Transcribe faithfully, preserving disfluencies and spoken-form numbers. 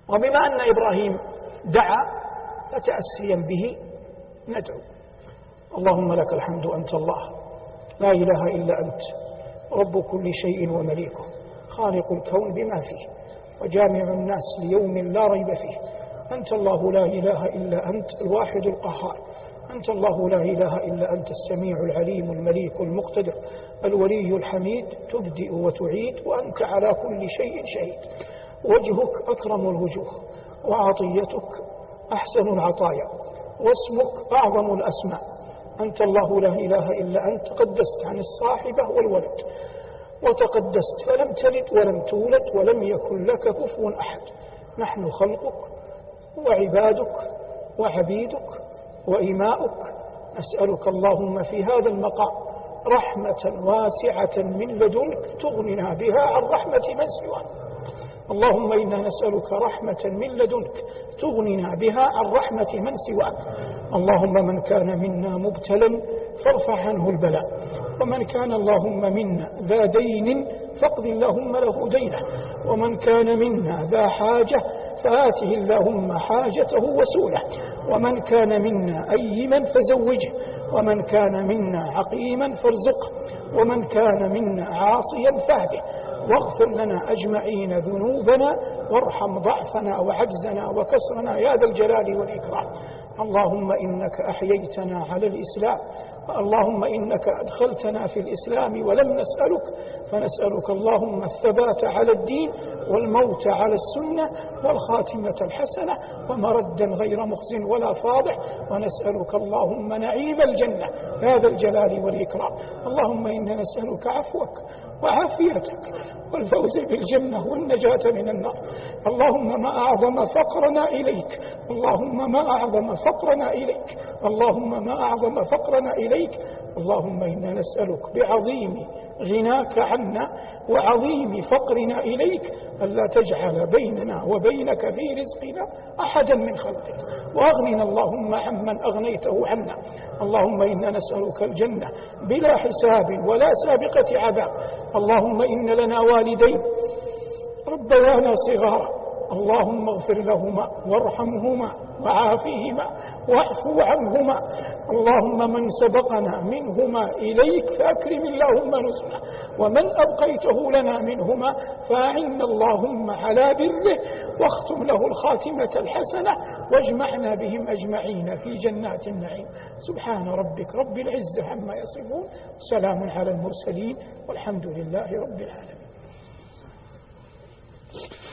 وبما أن إبراهيم دعا فتأسيا به ندعو. اللهم لك الحمد أنت الله لا إله إلا أنت رب كل شيء ومليكه خالق الكون بما فيه وجامع الناس ليوم لا ريب فيه. أنت الله لا إله إلا أنت الواحد القهار. أنت الله لا إله إلا أنت السميع العليم المليك المقتدر الولي الحميد تبدئ وتعيد وأنت على كل شيء شهيد. وجهك أكرم الوجوه وعطيتك أحسن العطايا واسمك أعظم الأسماء. أنت الله لا إله إلا أنت قدست عن الصاحبة والولد وتقدست فلم تلد ولم تولد ولم يكن لك كفوا أحد. نحن خلقك وعبادك وعبيدك وإماؤك نسألك اللهم في هذا المقام رحمة واسعة من لدنك تغننا بها عن رحمة من سواك. اللهم إنا نسألك رحمة من لدنك تغننا بها عن رحمة من سواك. اللهم من كان منا مبتلا فارفع عنه البلاء ومن كان اللهم منا ذا دين فاقض اللهم له دينه ومن كان منا ذا حاجة فآته اللهم حاجته وسوله ومن كان منا أيما فزوجه ومن كان منا عقيما فارزقه ومن كان منا عاصيا فاهده واغفر لنا أجمعين ذنوبنا وارحم ضعفنا وعجزنا وكسرنا يا ذا الجلال والإكرام. اللهم إنك أحييتنا على الإسلام اللهم إنك أدخلتنا في الإسلام ولم نسألك فنسألك اللهم الثبات على الدين والموت على السنة والخاتمة الحسنة ومردا غير مخزن ولا فاضح ونسألك اللهم نعيم الجنة يا ذا الجلال والإكرام. اللهم إنا نسألك عفوك وعافيتك والفوز بالجنة والنجاة من النار. اللهم ما أعظم فقرنا إليك اللهم ما أعظم فقرنا إليك اللهم ما أعظم فقرنا إليك اللهم إنا نسألك بعظيم غناك عنا وعظيم فقرنا إليك ألا تجعل بيننا وبينك في رزقنا أحدا من خلقك وأغننا اللهم عمن أغنيته عنا. اللهم إنا نسألك الجنة بلا حساب ولا سابقة عذاب. اللهم إن لنا والدين ربيانا صغارا اللهم اغفر لهما وارحمهما وعافيهما واعفو عنهما. اللهم من سبقنا منهما إليك فأكرم اللهم نزله ومن أبقيته لنا منهما فأعنا اللهم على بره واختم له الخاتمة الحسنة واجمعنا بهم أجمعين في جنات النعيم. سبحان ربك رب العزة عما يصفون سلام على المرسلين والحمد لله رب العالمين.